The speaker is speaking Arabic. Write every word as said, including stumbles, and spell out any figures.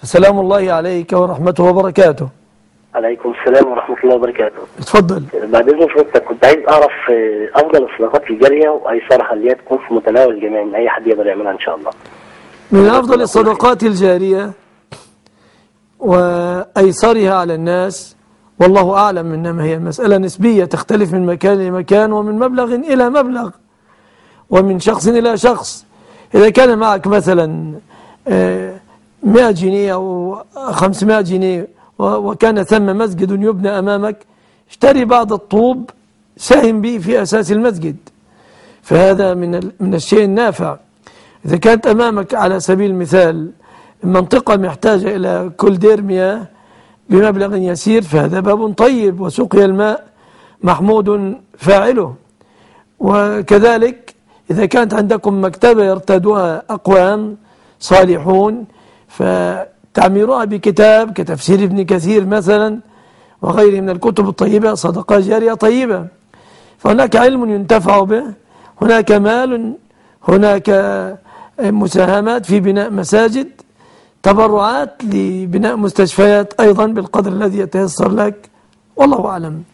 سلام الله عليك ورحمته وبركاته. عليكم السلام ورحمة الله وبركاته. اتفضل. بعد إذن حضرتك كنت عايز أعرف أفضل الصدقات الجارية وأيسرها اللي هي تكون في متناول الجميع، من أي حد يقدر يعملها إن شاء الله. من أفضل الصدقات الجارية وأيسرها على الناس والله أعلم، إنما هي مسألة نسبية تختلف من مكان لمكان ومن مبلغ إلى مبلغ ومن شخص إلى شخص. إذا كان معك مثلا مئة جنيه أو خمسمائة جنيه وكان ثم مسجد يبنى أمامك، اشتري بعض الطوب ساهم به في أساس المسجد، فهذا من من الشيء النافع. إذا كانت أمامك على سبيل المثال منطقة محتاجة إلى كل دير مياه بمبلغ يسير، فهذا باب طيب، وسقيا الماء محمود فاعله. وكذلك إذا كانت عندكم مكتبة يرتادها أقوام صالحون، فتعميرها بكتاب كتفسير ابن كثير مثلا وغيره من الكتب الطيبة صدقة جارية طيبة. فهناك علم ينتفع به، هناك مال، هناك مساهمات في بناء مساجد، تبرعات لبناء مستشفيات أيضا بالقدر الذي يتيسر لك، والله أعلم.